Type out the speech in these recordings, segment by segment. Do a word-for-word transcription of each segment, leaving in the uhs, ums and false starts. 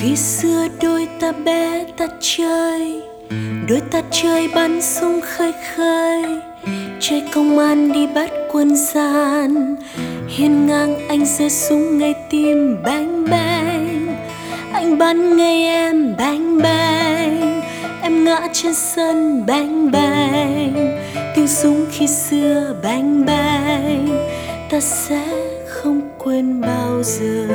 Khi xưa đôi ta bé ta chơi, đôi ta chơi bắn súng khơi khơi, chơi công an đi bắt quân gian. Hiên ngang anh giơ súng ngay tim bang bang, anh bắn ngay em bang bang, em ngã trên sân bang bang. Tiếng súng khi xưa bang bang, ta sẽ không quên bao giờ.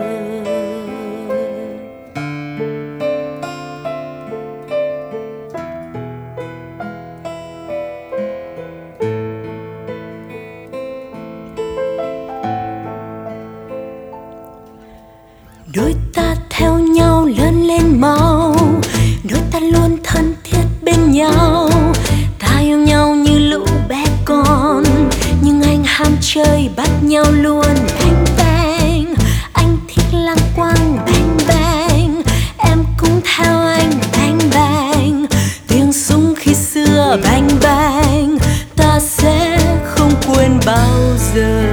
Đôi ta theo nhau lớn lên mau, đôi ta luôn thân thiết bên nhau. Ta yêu nhau như lũ bé con, nhưng anh ham chơi bắt nhau luôn bang bang. Anh thích lang quang bang bang, em cũng theo anh bang bang. Tiếng súng khi xưa bang bang, ta sẽ không quên bao giờ.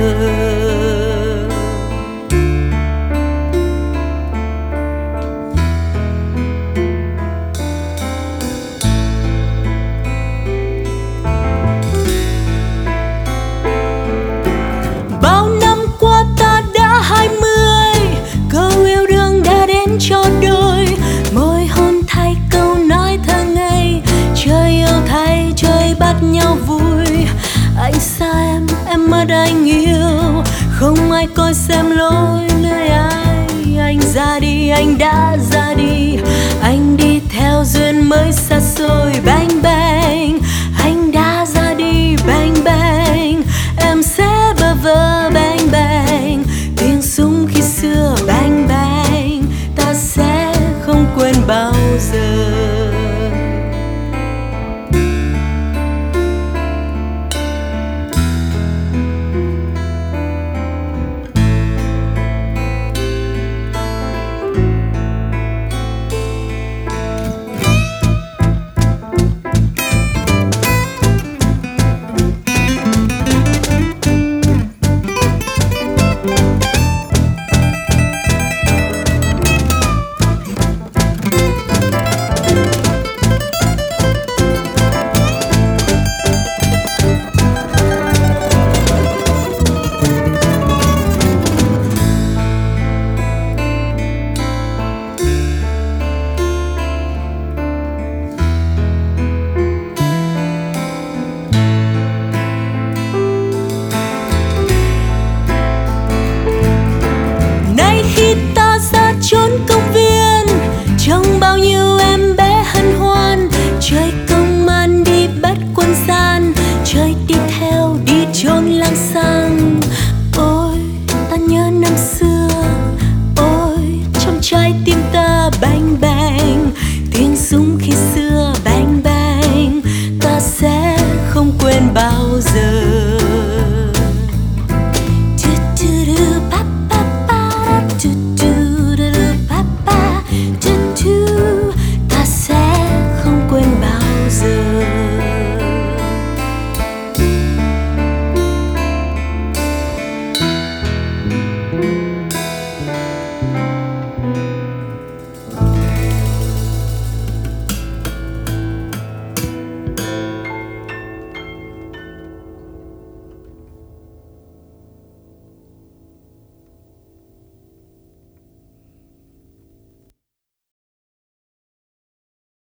Cho đôi môi hôn thay câu nói thơ ngây, chơi yêu thay chơi bắt nhau vui. Anh xa em, em mất anh yêu, không ai coi xem lối nơi ai. Anh ra đi, anh đã ra đi, anh đi theo duyên mới xa xôi bang bang.